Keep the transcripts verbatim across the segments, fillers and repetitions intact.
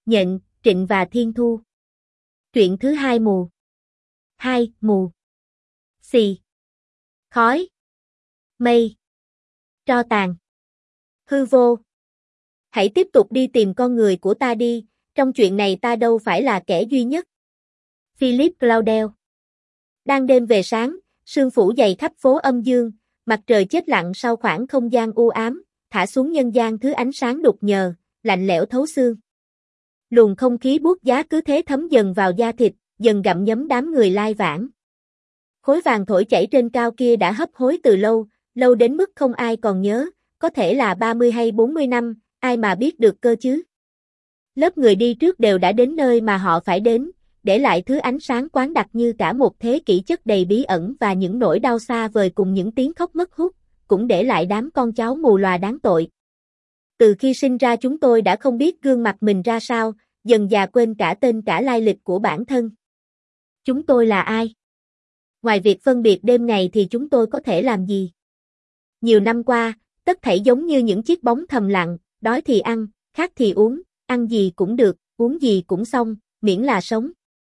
Nhận, Trịnh và Thiên Thu. Truyện thứ hai mù. hai. Mù. Xì. Khói. Mây. Tro tàn. Hư vô. Hãy tiếp tục đi tìm con người của ta đi, trong chuyện này ta đâu phải là kẻ duy nhất. Philip Claudel. Đang đêm về sáng, sương phủ dày khắp phố âm dương, mặt trời chết lặng sau khoảng không gian u ám, thả xuống nhân gian thứ ánh sáng đục nhờ, lạnh lẽo thấu xương. Luồng không khí buốt giá cứ thế thấm dần vào da thịt, dần gặm nhấm đám người lai vãng. Khối vàng thổi chảy trên cao kia đã hấp hối từ lâu, lâu đến mức không ai còn nhớ, có thể là ba mươi hay bốn mươi năm, ai mà biết được cơ chứ. Lớp người đi trước đều đã đến nơi mà họ phải đến, để lại thứ ánh sáng quán đặc như cả một thế kỷ chất đầy bí ẩn và những nỗi đau xa vời cùng những tiếng khóc mất hút, cũng để lại đám con cháu mù lòa đáng tội. Từ khi sinh ra chúng tôi đã không biết gương mặt mình ra sao, dần dà quên cả tên cả lai lịch của bản thân. Chúng tôi là ai? Ngoài việc phân biệt đêm ngày thì chúng tôi có thể làm gì? Nhiều năm qua, tất thảy giống như những chiếc bóng thầm lặng, đói thì ăn, khát thì uống, ăn gì cũng được, uống gì cũng xong, miễn là sống.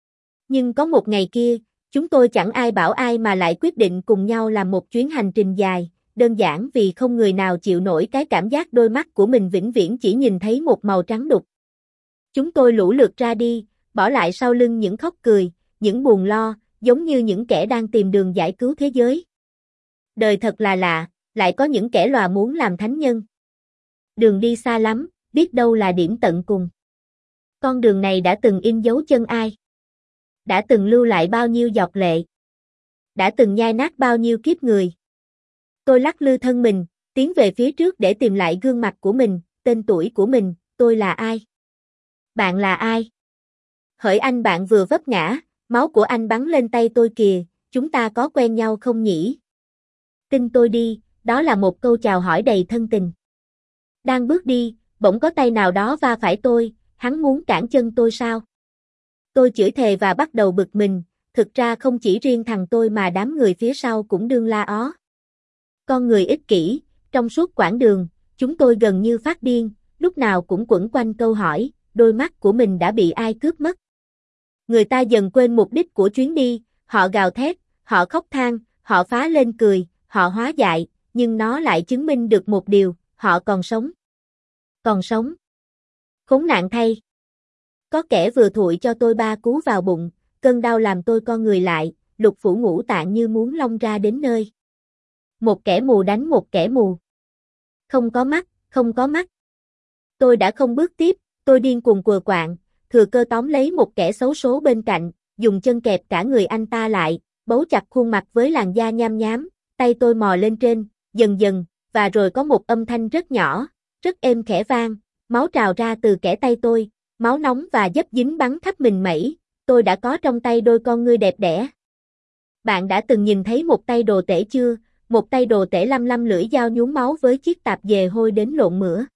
Nhưng có một ngày kia, chúng tôi chẳng ai bảo ai mà lại quyết định cùng nhau làm một chuyến hành trình dài, đơn giản vì không người nào chịu nổi cái cảm giác đôi mắt của mình vĩnh viễn chỉ nhìn thấy một màu trắng đục. Chúng tôi lũ lượt ra đi, bỏ lại sau lưng những khóc cười, những buồn lo, giống như những kẻ đang tìm đường giải cứu thế giới. Đời thật là lạ, lại có những kẻ lòa muốn làm thánh nhân. Đường đi xa lắm, biết đâu là điểm tận cùng. Con đường này đã từng in dấu chân ai? Đã từng lưu lại bao nhiêu giọt lệ? Đã từng nhai nát bao nhiêu kiếp người? Tôi lắc lư thân mình, tiến về phía trước để tìm lại gương mặt của mình, tên tuổi của mình, tôi là ai? Bạn là ai? Hỡi anh bạn vừa vấp ngã, máu của anh bắn lên tay tôi kìa, chúng ta có quen nhau không nhỉ? Tin tôi đi, đó là một câu chào hỏi đầy thân tình. Đang bước đi, bỗng có tay nào đó va phải tôi, hắn muốn cản chân tôi sao? Tôi chửi thề và bắt đầu bực mình, thực ra không chỉ riêng thằng tôi mà đám người phía sau cũng đương la ó. Con người ích kỷ, trong suốt quãng đường, chúng tôi gần như phát điên, lúc nào cũng quẩn quanh câu hỏi, đôi mắt của mình đã bị ai cướp mất. Người ta dần quên mục đích của chuyến đi, họ gào thét, họ khóc than, họ phá lên cười, họ hóa dại, nhưng nó lại chứng minh được một điều, họ còn sống. Còn sống. Khốn nạn thay. Có kẻ vừa thụi cho tôi ba cú vào bụng, cơn đau làm tôi co người lại, lục phủ ngũ tạng như muốn lông ra đến nơi. Một kẻ mù đánh một kẻ mù. Không có mắt, không có mắt. Tôi đã không bước tiếp, tôi điên cuồng quờ quạng, thừa cơ tóm lấy một kẻ xấu số bên cạnh, dùng chân kẹp cả người anh ta lại, bấu chặt khuôn mặt với làn da nham nhám, tay tôi mò lên trên, dần dần, và rồi có một âm thanh rất nhỏ, rất êm khẽ vang, máu trào ra từ kẽ tay tôi, máu nóng và dấp dính bắn khắp mình mẩy, tôi đã có trong tay đôi con ngươi đẹp đẽ. Bạn đã từng nhìn thấy một tay đồ tể chưa? Một tay đồ tể lăm lăm lưỡi dao nhuốm máu với chiếc tạp dề hôi đến lộn mửa.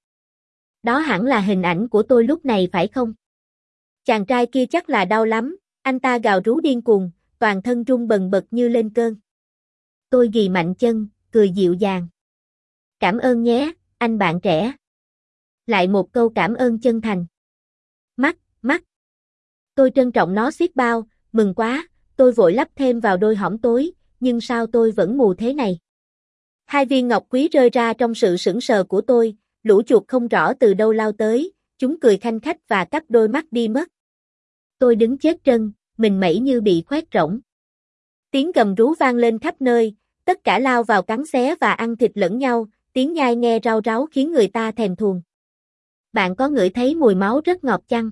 Đó hẳn là hình ảnh của tôi lúc này phải không? Chàng trai kia chắc là đau lắm, anh ta gào rú điên cuồng, toàn thân run bần bật như lên cơn. Tôi ghì mạnh chân, cười dịu dàng. Cảm ơn nhé, anh bạn trẻ. Lại một câu cảm ơn chân thành. Mắt, mắt. Tôi trân trọng nó xiết bao, mừng quá, tôi vội lắp thêm vào đôi hõm tối, nhưng sao tôi vẫn mù thế này? Hai viên ngọc quý rơi ra trong sự sững sờ của tôi, lũ chuột không rõ từ đâu lao tới, chúng cười khanh khách và cắp đôi mắt đi mất. Tôi đứng chết trân, mình mẩy như bị khoét rỗng. Tiếng gầm rú vang lên khắp nơi, tất cả lao vào cắn xé và ăn thịt lẫn nhau, tiếng nhai nghe rau ráu khiến người ta thèm thuồng. Bạn có ngửi thấy mùi máu rất ngọt chăng?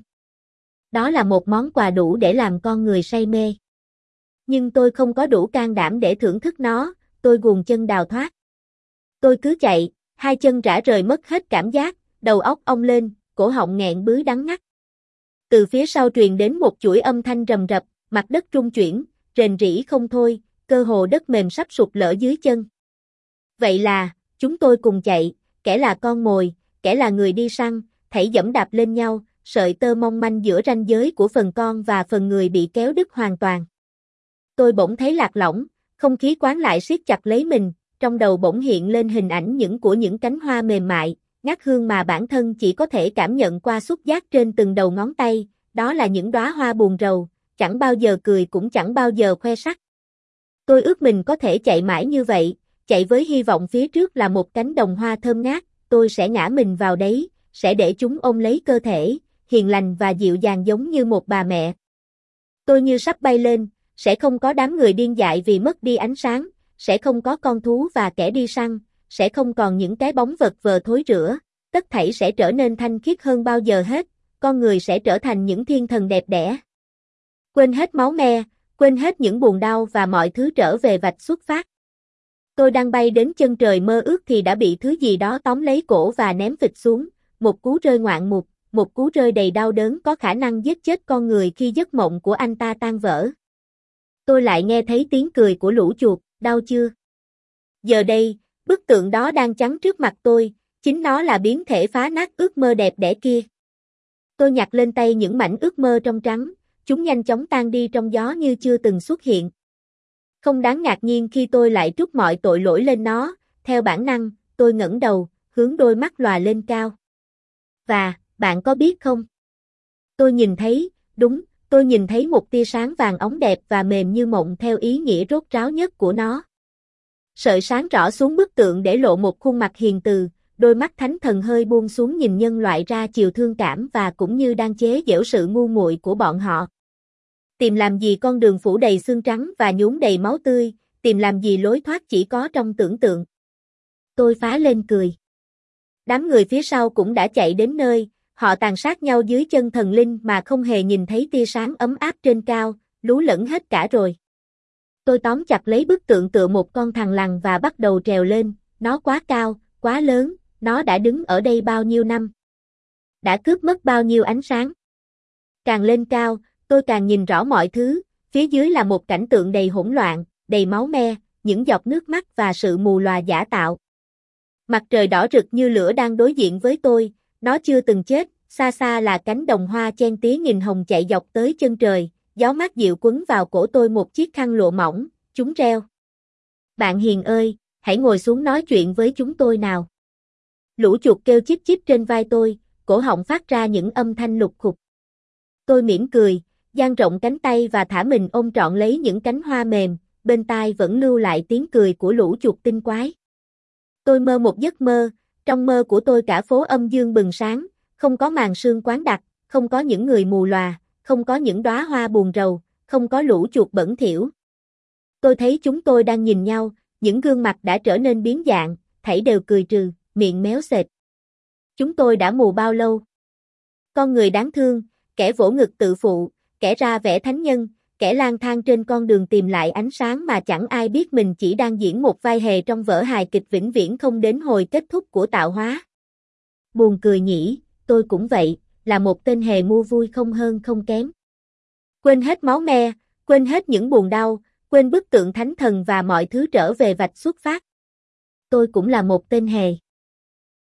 Đó là một món quà đủ để làm con người say mê. Nhưng tôi không có đủ can đảm để thưởng thức nó, tôi guồng chân đào thoát. Tôi cứ chạy, hai chân rã rời mất hết cảm giác, đầu óc ong lên, cổ họng nghẹn bứ đắng ngắt. Từ phía sau truyền đến một chuỗi âm thanh rầm rập, mặt đất rung chuyển, rền rĩ không thôi, cơ hồ đất mềm sắp sụp lở dưới chân. Vậy là, chúng tôi cùng chạy, kẻ là con mồi, kẻ là người đi săn, thảy dẫm đạp lên nhau, sợi tơ mong manh giữa ranh giới của phần con và phần người bị kéo đứt hoàn toàn. Tôi bỗng thấy lạc lõng, không khí quán lại siết chặt lấy mình, trong đầu bỗng hiện lên hình ảnh những của những cánh hoa mềm mại, ngát hương mà bản thân chỉ có thể cảm nhận qua xúc giác trên từng đầu ngón tay, đó là những đóa hoa buồn rầu, chẳng bao giờ cười cũng chẳng bao giờ khoe sắc. Tôi ước mình có thể chạy mãi như vậy, chạy với hy vọng phía trước là một cánh đồng hoa thơm ngát, tôi sẽ ngã mình vào đấy, sẽ để chúng ôm lấy cơ thể, hiền lành và dịu dàng giống như một bà mẹ. Tôi như sắp bay lên, sẽ không có đám người điên dại vì mất đi ánh sáng, sẽ không có con thú và kẻ đi săn, sẽ không còn những cái bóng vật vờ thối rữa, tất thảy sẽ trở nên thanh khiết hơn bao giờ hết, con người sẽ trở thành những thiên thần đẹp đẽ. Quên hết máu me, quên hết những buồn đau và mọi thứ trở về vạch xuất phát. Tôi đang bay đến chân trời mơ ước thì đã bị thứ gì đó tóm lấy cổ và ném phịch xuống, một cú rơi ngoạn mục, một cú rơi đầy đau đớn có khả năng giết chết con người khi giấc mộng của anh ta tan vỡ. Tôi lại nghe thấy tiếng cười của lũ chuột, đau chưa? Giờ đây, bức tượng đó đang chắn trước mặt tôi, chính nó là biến thể phá nát ước mơ đẹp đẽ kia. Tôi nhặt lên tay những mảnh ước mơ trong trắng, chúng nhanh chóng tan đi trong gió như chưa từng xuất hiện. Không đáng ngạc nhiên khi tôi lại trút mọi tội lỗi lên nó, theo bản năng, tôi ngẩng đầu, hướng đôi mắt lòa lên cao. Và, bạn có biết không? Tôi nhìn thấy, đúng, tôi nhìn thấy một tia sáng vàng óng đẹp và mềm như mộng theo ý nghĩa rốt ráo nhất của nó. Sợi sáng rõ xuống bức tượng để lộ một khuôn mặt hiền từ, đôi mắt thánh thần hơi buông xuống nhìn nhân loại ra chiều thương cảm và cũng như đang chế giễu sự ngu muội của bọn họ. Tìm làm gì con đường phủ đầy xương trắng và nhuốm đầy máu tươi, tìm làm gì lối thoát chỉ có trong tưởng tượng. Tôi phá lên cười. Đám người phía sau cũng đã chạy đến nơi, họ tàn sát nhau dưới chân thần linh mà không hề nhìn thấy tia sáng ấm áp trên cao, lú lẫn hết cả rồi. Tôi tóm chặt lấy bức tượng tựa một con thằn lằn và bắt đầu trèo lên, nó quá cao, quá lớn, nó đã đứng ở đây bao nhiêu năm. Đã cướp mất bao nhiêu ánh sáng. Càng lên cao, tôi càng nhìn rõ mọi thứ, phía dưới là một cảnh tượng đầy hỗn loạn, đầy máu me, những giọt nước mắt và sự mù lòa giả tạo. Mặt trời đỏ rực như lửa đang đối diện với tôi, nó chưa từng chết, xa xa là cánh đồng hoa chen tía nghìn hồng chạy dọc tới chân trời, gió mát dịu quấn vào cổ tôi một chiếc khăn lụa mỏng, chúng reo. Bạn hiền ơi, hãy ngồi xuống nói chuyện với chúng tôi nào. Lũ chuột kêu chíp chíp trên vai tôi, cổ họng phát ra những âm thanh lục khục. Tôi mỉm cười, dang rộng cánh tay và thả mình ôm trọn lấy những cánh hoa mềm, bên tai vẫn lưu lại tiếng cười của lũ chuột tinh quái. Tôi mơ một giấc mơ, trong mơ của tôi cả phố âm dương bừng sáng, không có màn sương quáng đặc, không có những người mù lòa, không có những đóa hoa buồn rầu, không có lũ chuột bẩn thỉu. Tôi thấy chúng tôi đang nhìn nhau, những gương mặt đã trở nên biến dạng, thảy đều cười trừ, miệng méo sệt. Chúng tôi đã mù bao lâu? Con người đáng thương, kẻ vỗ ngực tự phụ, kẻ ra vẻ thánh nhân, kẻ lang thang trên con đường tìm lại ánh sáng mà chẳng ai biết mình chỉ đang diễn một vai hề trong vở hài kịch vĩnh viễn không đến hồi kết thúc của tạo hóa. Buồn cười nhỉ, tôi cũng vậy, là một tên hề mua vui không hơn không kém. Quên hết máu me, quên hết những buồn đau, quên bức tượng thánh thần và mọi thứ trở về vạch xuất phát. Tôi cũng là một tên hề.